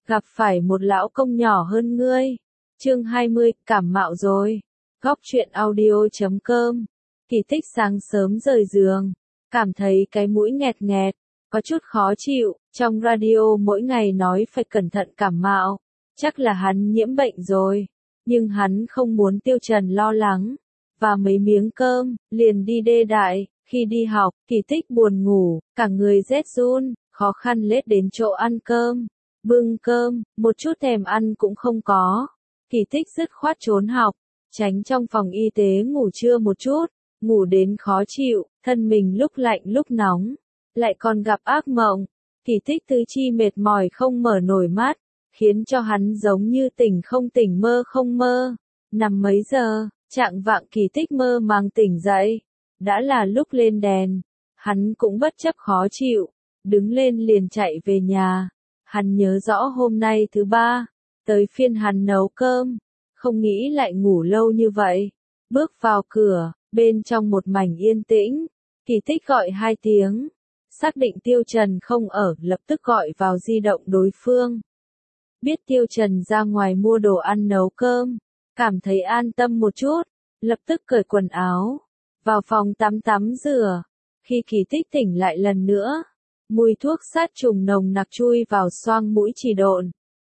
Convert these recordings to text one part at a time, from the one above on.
gặp phải một lão công nhỏ hơn ngươi. Chương 20, cảm mạo rồi. Góc truyện audio.com. Kỳ Tích sáng sớm rời giường, cảm thấy cái mũi nghẹt nghẹt, có chút khó chịu, trong radio mỗi ngày nói phải cẩn thận cảm mạo, chắc là hắn nhiễm bệnh rồi, nhưng hắn không muốn Tiêu Trần lo lắng, và mấy miếng cơm, liền đi đê đại. Khi đi học, Kỳ Tích buồn ngủ, cả người rét run, khó khăn lết đến chỗ ăn cơm, bưng cơm, một chút thèm ăn cũng không có. Kỳ Tích dứt khoát trốn học, tránh trong phòng y tế ngủ trưa một chút, ngủ đến khó chịu, thân mình lúc lạnh lúc nóng, lại còn gặp ác mộng. Kỳ Tích tứ chi mệt mỏi không mở nổi mắt, khiến cho hắn giống như tỉnh không tỉnh mơ không mơ. Nằm mấy giờ, chạng vạng Kỳ Tích mơ màng tỉnh dậy, đã là lúc lên đèn, hắn cũng bất chấp khó chịu, đứng lên liền chạy về nhà. Hắn nhớ rõ hôm nay thứ ba, tới phiên hắn nấu cơm, không nghĩ lại ngủ lâu như vậy. Bước vào cửa, bên trong một mảnh yên tĩnh, Kỳ Tích gọi 2 tiếng, xác định Tiêu Trần không ở, lập tức gọi vào di động đối phương. Biết Tiêu Trần ra ngoài mua đồ ăn nấu cơm, cảm thấy an tâm một chút, lập tức cởi quần áo, vào phòng tắm rửa. Khi Kỳ Tích tỉnh lại lần nữa, mùi thuốc sát trùng nồng nặc chui vào xoang mũi chỉ độn.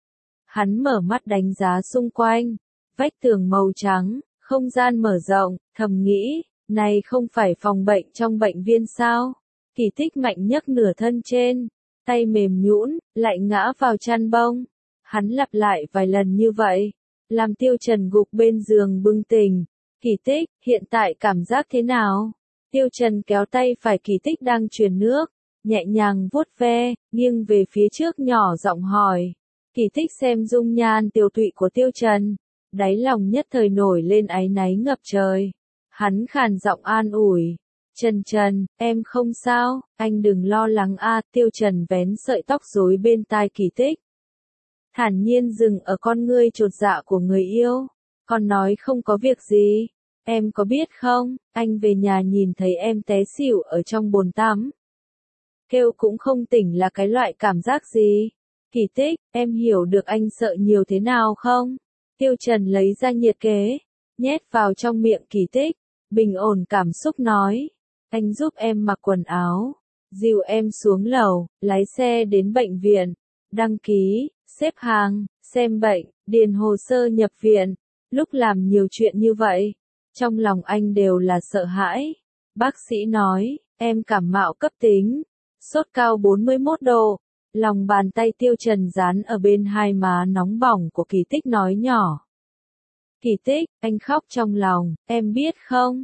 Hắn mở mắt đánh giá xung quanh, vách tường màu trắng, không gian mở rộng, thầm nghĩ, này không phải phòng bệnh trong bệnh viện sao? Kỳ Tích mạnh nhấc nửa thân trên, tay mềm nhũn, lại ngã vào chăn bông. Hắn lặp lại vài lần như vậy, làm Tiêu Trần gục bên giường bừng tỉnh. Kỳ Tích, hiện tại cảm giác thế nào? Tiêu Trần kéo tay phải Kỳ Tích đang truyền nước, nhẹ nhàng vuốt ve, nghiêng về phía trước nhỏ giọng hỏi. Kỳ Tích xem dung nhan tiều tụy của Tiêu Trần, đáy lòng nhất thời nổi lên áy náy ngập trời. Hắn khàn giọng an ủi. Trần, em không sao, anh đừng lo lắng a. Tiêu Trần vén sợi tóc rối bên tai Kỳ Tích, thản nhiên dừng ở con ngươi chột dạ của người yêu. Còn nói không có việc gì. Em có biết không, anh về nhà nhìn thấy em té xỉu ở trong bồn tắm. Kêu cũng không tỉnh là cái loại cảm giác gì? Kỳ Tích, em hiểu được anh sợ nhiều thế nào không? Tiêu Trần lấy ra nhiệt kế, nhét vào trong miệng Kỳ Tích, bình ổn cảm xúc nói. Anh giúp em mặc quần áo, dìu em xuống lầu, lái xe đến bệnh viện, đăng ký, xếp hàng, xem bệnh, điền hồ sơ nhập viện. Lúc làm nhiều chuyện như vậy, trong lòng anh đều là sợ hãi. Bác sĩ nói, em cảm mạo cấp tính, sốt cao 41 độ. Lòng bàn tay Tiêu Trần dán ở bên hai má nóng bỏng của Kỳ Tích nói nhỏ. Kỳ Tích, anh khóc trong lòng, em biết không,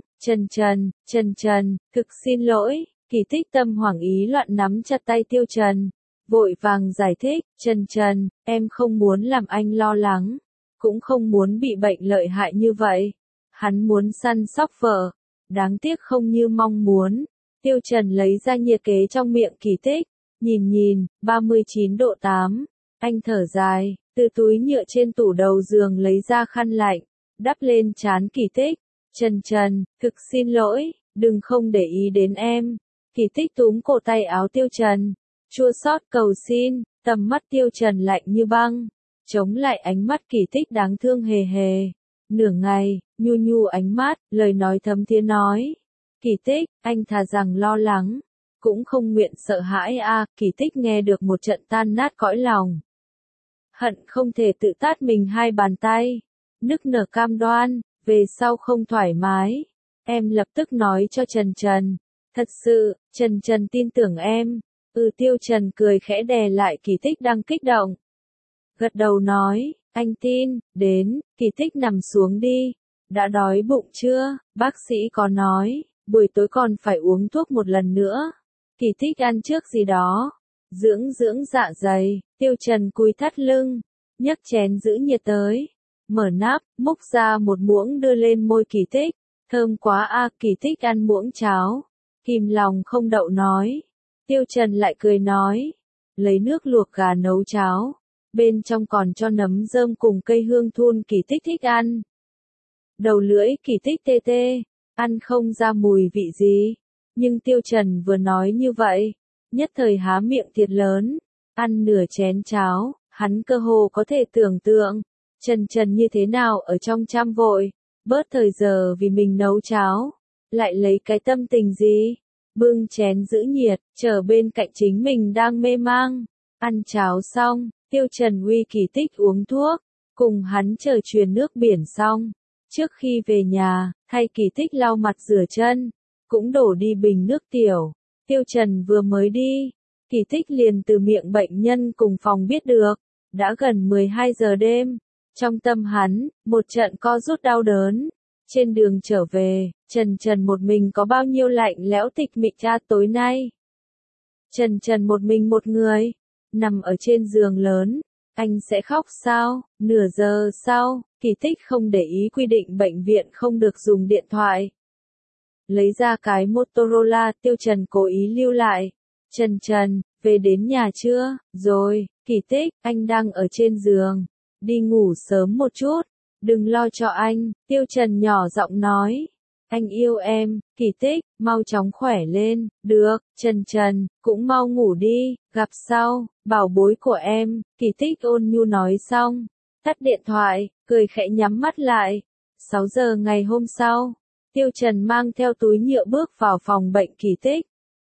Trần, thực xin lỗi. Kỳ Tích tâm hoảng ý loạn nắm chặt tay Tiêu Trần, vội vàng giải thích, Trần, em không muốn làm anh lo lắng, cũng không muốn bị bệnh lợi hại như vậy. Hắn muốn săn sóc vợ, đáng tiếc không như mong muốn. Tiêu Trần lấy ra nhiệt kế trong miệng Kỳ Tích, nhìn, 39 độ 8. Anh thở dài, từ túi nhựa trên tủ đầu giường lấy ra khăn lạnh, đắp lên trán Kỳ Tích. Trần, thực xin lỗi, đừng không để ý đến em. Kỳ Tích túm cổ tay áo Tiêu Trần, chua xót cầu xin. Tầm mắt Tiêu Trần lạnh như băng, chống lại ánh mắt Kỳ Tích đáng thương hề hề. Nửa ngày, nhu ánh mắt, lời nói thấm thía nói. Kỳ Tích, anh thà rằng lo lắng, cũng không nguyện sợ hãi a. Kỳ Tích nghe được một trận tan nát cõi lòng. Hận không thể tự tát mình 2 bàn tay, nức nở cam đoan, về sau không thoải mái. Em lập tức nói cho Trần. Thật sự, Trần tin tưởng em. Tiêu Trần cười khẽ đè lại Kỳ Tích đang kích động. Gật đầu nói, anh tin, đến. Kỳ Tích nằm xuống đi. Đã đói bụng chưa? Bác sĩ có nói, buổi tối còn phải uống thuốc một lần nữa. Kỳ Tích ăn trước gì đó, dưỡng dạ dày. Tiêu Trần cúi thắt lưng, nhấc chén giữ nhiệt tới, mở nắp, múc ra một muỗng đưa lên môi Kỳ Tích. Thơm quá a. Kỳ Tích ăn muỗng cháo, kìm lòng không đậu nói. Tiêu Trần lại cười nói, lấy nước luộc gà nấu cháo, bên trong còn cho nấm rơm cùng cây hương thun. Kỳ Tích thích ăn. Đầu lưỡi Kỳ Tích tê, ăn không ra mùi vị gì, nhưng Tiêu Trần vừa nói như vậy, nhất thời há miệng thiệt lớn, ăn nửa chén cháo, Hắn cơ hồ có thể tưởng tượng, Trần Trần như thế nào ở trong trăm vội, bớt thời giờ vì mình nấu cháo, lại lấy cái tâm tình gì, bưng chén giữ nhiệt, chờ bên cạnh chính mình đang mê mang, ăn cháo xong, Tiêu Trần uy Kỳ Tích uống thuốc, cùng hắn chờ truyền nước biển xong, trước khi về nhà, thay Kỳ Tích lau mặt rửa chân, cũng đổ đi bình nước tiểu, Tiêu Trần vừa mới đi, Kỳ Tích liền từ miệng bệnh nhân cùng phòng biết được, đã gần 12 giờ đêm. Trong tâm hắn, một trận co rút đau đớn. Trên đường trở về, Trần Trần một mình có bao nhiêu lạnh lẽo tịch mịch ra tối nay. Trần Trần một mình một người, nằm ở trên giường lớn, anh sẽ khóc sao? Nửa giờ sau, Kỳ Tích không để ý quy định bệnh viện không được dùng điện thoại. Lấy ra cái Motorola Tiêu Trần cố ý lưu lại. Trần Trần, về đến nhà chưa? Rồi, Kỳ Tích, anh đang ở trên giường. Đi ngủ sớm một chút, đừng lo cho anh, Tiêu Trần nhỏ giọng nói. Anh yêu em, Kỳ Tích, mau chóng khỏe lên, được, Trần Trần, cũng mau ngủ đi, gặp sau, bảo bối của em, Kỳ Tích ôn nhu nói xong, tắt điện thoại, cười khẽ nhắm mắt lại. 6 giờ ngày hôm sau, Tiêu Trần mang theo túi nhựa bước vào phòng bệnh Kỳ Tích.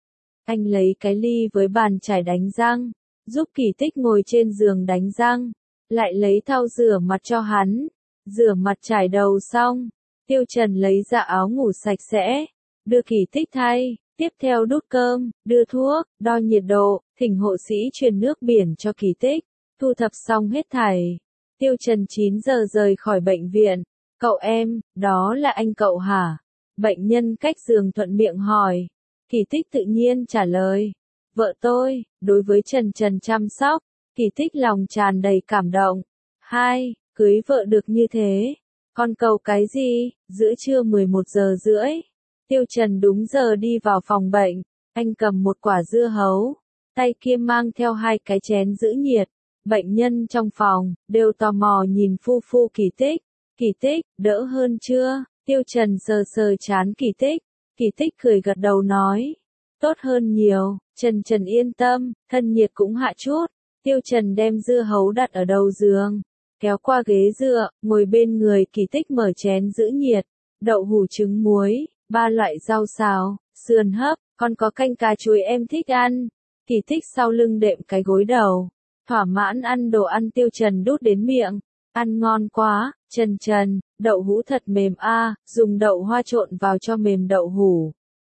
Anh lấy cái ly với bàn chải đánh răng, giúp Kỳ Tích ngồi trên giường đánh răng, lại lấy thau rửa mặt cho hắn. Rửa mặt trải đầu xong, Tiêu Trần lấy ra áo ngủ sạch sẽ, đưa Kỳ Tích thay, tiếp theo đút cơm, đưa thuốc, đo nhiệt độ, thỉnh hộ sĩ truyền nước biển cho Kỳ Tích. Thu thập xong hết thảy, Tiêu Trần 9 giờ rời khỏi bệnh viện. Cậu em, đó là anh cậu hả? Bệnh nhân cách giường thuận miệng hỏi. Kỳ Tích tự nhiên trả lời. Vợ tôi, đối với Trần Trần chăm sóc, Kỳ Tích lòng tràn đầy cảm động. Hai, cưới vợ được như thế. Con cầu cái gì? Giữa trưa 11 giờ rưỡi. Tiêu Trần đúng giờ đi vào phòng bệnh. Anh cầm một quả dưa hấu. Tay kia mang theo 2 cái chén giữ nhiệt. Bệnh nhân trong phòng, đều tò mò nhìn phu phu Kỳ Tích. Kỳ Tích, đỡ hơn chưa? Tiêu Trần sờ sờ trán Kỳ Tích. Kỳ Tích cười gật đầu nói. Tốt hơn nhiều, Trần Trần yên tâm, thân nhiệt cũng hạ chút. Tiêu Trần đem dưa hấu đặt ở đầu giường, kéo qua ghế dựa, ngồi bên người Kỳ Tích mở chén giữ nhiệt, đậu hũ trứng muối, 3 loại rau xào, sườn hấp, còn có canh cà chuối em thích ăn. Kỳ Tích sau lưng đệm cái gối đầu, thỏa mãn ăn đồ ăn Tiêu Trần đút đến miệng, ăn ngon quá, Trần Trần, đậu hũ thật mềm a, dùng đậu hoa trộn vào cho mềm đậu hũ.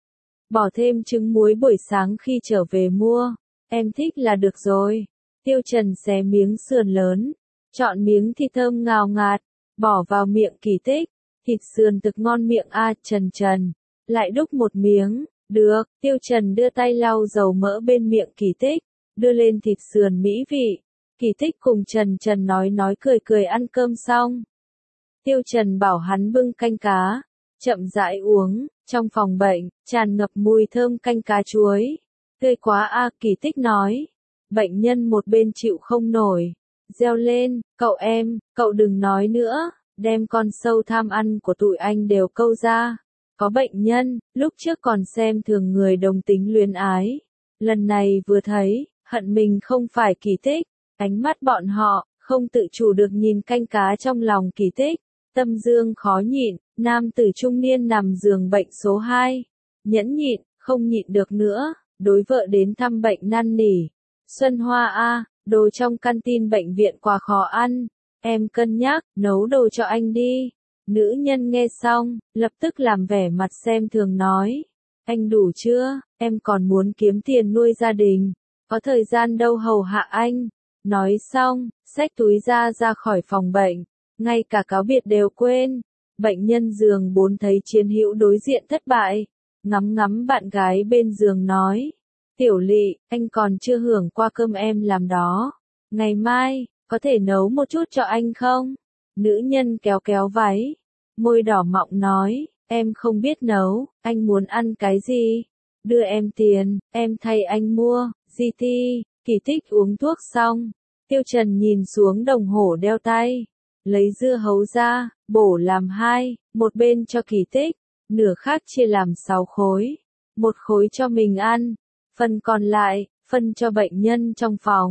Bỏ thêm trứng muối buổi sáng khi trở về mua, em thích là được rồi. Tiêu Trần xé miếng sườn lớn, chọn miếng thịt thơm ngào ngạt, bỏ vào miệng Kỳ Tích. Thịt sườn thực ngon miệng a, Trần Trần. Lại đúc một miếng, được, Tiêu Trần đưa tay lau dầu mỡ bên miệng Kỳ Tích, đưa lên thịt sườn mỹ vị. Kỳ Tích cùng Trần Trần nói cười cười ăn cơm xong. Tiêu Trần bảo hắn bưng canh cá, chậm rãi uống, trong phòng bệnh, tràn ngập mùi thơm canh cá chuối. Tươi quá a, Kỳ Tích nói. Bệnh nhân một bên chịu không nổi, reo lên, cậu em, cậu đừng nói nữa, đem con sâu tham ăn của tụi anh đều câu ra. Có bệnh nhân, lúc trước còn xem thường người đồng tính luyến ái. Lần này vừa thấy, hận mình không phải Kỳ Tích, ánh mắt bọn họ, không tự chủ được nhìn canh cá trong lòng Kỳ Tích. Tâm dương khó nhịn, nam tử trung niên nằm giường bệnh số 2. Nhẫn nhịn, không nhịn được nữa, đối vợ đến thăm bệnh năn nỉ. Xuân Hoa a, đồ trong canteen bệnh viện quá khó ăn, em cân nhắc, nấu đồ cho anh đi. Nữ nhân nghe xong, lập tức làm vẻ mặt xem thường nói. Anh đủ chưa, em còn muốn kiếm tiền nuôi gia đình, có thời gian đâu hầu hạ anh. Nói xong, xách túi ra khỏi phòng bệnh, ngay cả cáo biệt đều quên. Bệnh nhân giường 4 thấy chiến hữu đối diện thất bại, ngắm bạn gái bên giường nói. Tiểu Lị, anh còn chưa hưởng qua cơm em làm đó. Ngày mai, có thể nấu một chút cho anh không? Nữ nhân kéo váy, môi đỏ mọng nói, em không biết nấu, anh muốn ăn cái gì? Đưa em tiền, em thay anh mua, GT. Kỳ Tích uống thuốc xong, Tiêu Trần nhìn xuống đồng hồ đeo tay, lấy dưa hấu ra, bổ làm 2, một bên cho Kỳ Tích, nửa khác chia làm 6 khối, một khối cho mình ăn. Phần còn lại, phân cho bệnh nhân trong phòng.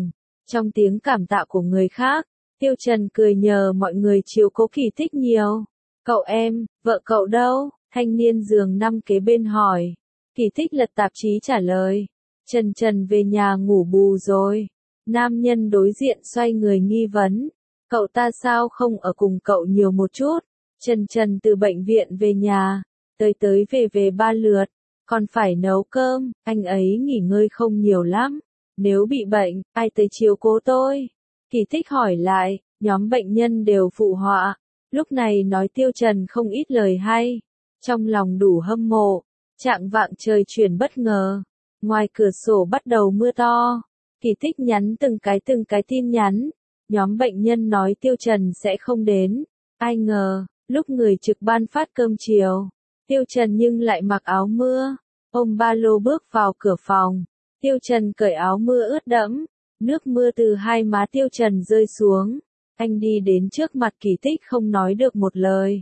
Trong tiếng cảm tạ của người khác, Tiêu Trần cười nhờ mọi người chiếu cố Kỳ Tích nhiều. Cậu em, vợ cậu đâu? Thanh niên giường năm kế bên hỏi. Kỳ Tích lật tạp chí trả lời. Trần về nhà ngủ bù rồi. Nam nhân đối diện xoay người nghi vấn. Cậu ta sao không ở cùng cậu nhiều một chút? Trần từ bệnh viện về nhà. Tới về 3 lượt. Còn phải nấu cơm, anh ấy nghỉ ngơi không nhiều lắm. Nếu bị bệnh, ai tới chiếu cố tôi? Kỳ Tích hỏi lại, nhóm bệnh nhân đều phụ họa. Lúc này nói Tiêu Trần không ít lời hay. Trong lòng đủ hâm mộ. Trạng vạng trời chuyển bất ngờ. Ngoài cửa sổ bắt đầu mưa to. Kỳ Tích nhắn từng cái tin nhắn. Nhóm bệnh nhân nói Tiêu Trần sẽ không đến. Ai ngờ, lúc người trực ban phát cơm chiều, Tiêu Trần nhưng lại mặc áo mưa. Ôm ba lô bước vào cửa phòng. Tiêu Trần cởi áo mưa ướt đẫm. Nước mưa từ hai má Tiêu Trần rơi xuống. Anh đi đến trước mặt Kỳ Tích không nói được một lời.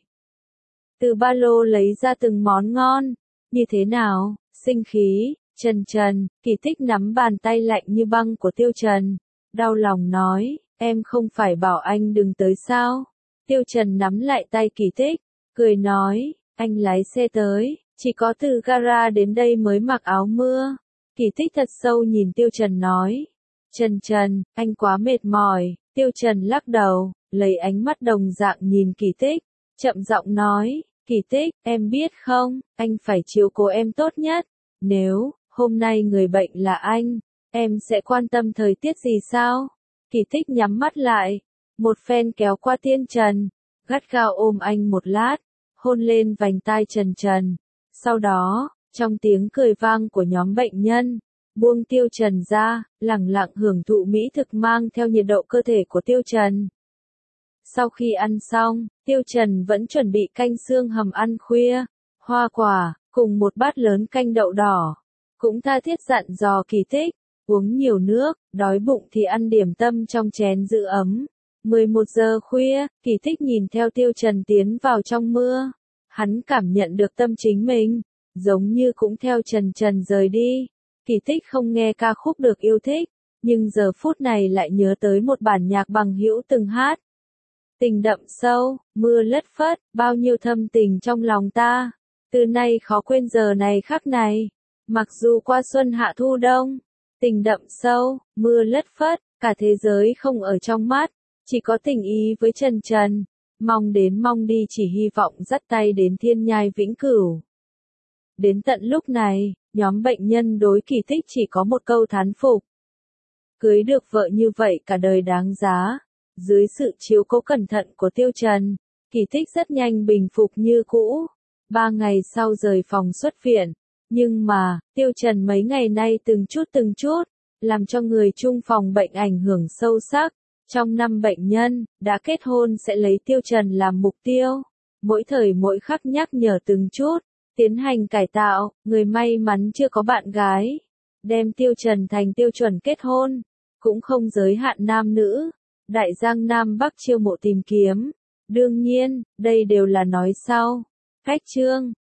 Từ ba lô lấy ra từng món ngon. Như thế nào, sinh khí? Trần, Kỳ Tích nắm bàn tay lạnh như băng của Tiêu Trần. Đau lòng nói, em không phải bảo anh đừng tới sao? Tiêu Trần nắm lại tay Kỳ Tích, cười nói, anh lái xe tới, chỉ có từ gara đến đây mới mặc áo mưa. Kỳ Tích thật sâu nhìn Tiêu Trần nói, Trần, anh quá mệt mỏi. Tiêu Trần lắc đầu, lấy ánh mắt đồng dạng nhìn Kỳ Tích, chậm giọng nói, Kỳ Tích, em biết không, anh phải chiếu cố em tốt nhất. Nếu hôm nay người bệnh là anh, em sẽ quan tâm thời tiết gì sao? Kỳ Tích nhắm mắt lại, một phen kéo qua Tiên Trần, gắt gao ôm anh một lát, hôn lên vành tai Trần. Sau đó, trong tiếng cười vang của nhóm bệnh nhân, buông Tiêu Trần ra, lẳng lặng hưởng thụ mỹ thực mang theo nhiệt độ cơ thể của Tiêu Trần. Sau khi ăn xong, Tiêu Trần vẫn chuẩn bị canh xương hầm ăn khuya, hoa quả, cùng một bát lớn canh đậu đỏ. Cũng tha thiết dặn dò Kỳ Tích, uống nhiều nước, đói bụng thì ăn điểm tâm trong chén giữ ấm. 11 giờ khuya, Kỳ Tích nhìn theo Tiêu Trần tiến vào trong mưa. Hắn cảm nhận được tâm chính mình, giống như cũng theo Trần rời đi. Kỳ Tích không nghe ca khúc được yêu thích, nhưng giờ phút này lại nhớ tới một bản nhạc bằng hữu từng hát. Tình đậm sâu, mưa lất phất, bao nhiêu thâm tình trong lòng ta. Từ nay khó quên giờ này khắc này. Mặc dù qua xuân hạ thu đông, tình đậm sâu, mưa lất phất, cả thế giới không ở trong mắt, chỉ có tình ý với Trần. Mong đến mong đi chỉ hy vọng dắt tay đến thiên nhai vĩnh cửu. Đến tận lúc này, nhóm bệnh nhân đối Kỳ Tích chỉ có một câu thán phục. Cưới được vợ như vậy cả đời đáng giá. Dưới sự chiếu cố cẩn thận của Tiêu Trần, Kỳ Tích rất nhanh bình phục như cũ. 3 ngày sau rời phòng xuất viện. Nhưng mà, Tiêu Trần mấy ngày nay từng chút, làm cho người chung phòng bệnh ảnh hưởng sâu sắc. Trong 5 bệnh nhân, đã kết hôn sẽ lấy Tiêu Trần làm mục tiêu. Mỗi thời mỗi khắc nhắc nhở từng chút, tiến hành cải tạo, người may mắn chưa có bạn gái. Đem Tiêu Trần thành tiêu chuẩn kết hôn. Cũng không giới hạn nam nữ. Đại giang Nam Bắc chiêu mộ tìm kiếm. Đương nhiên, đây đều là nói sau. Khách chương.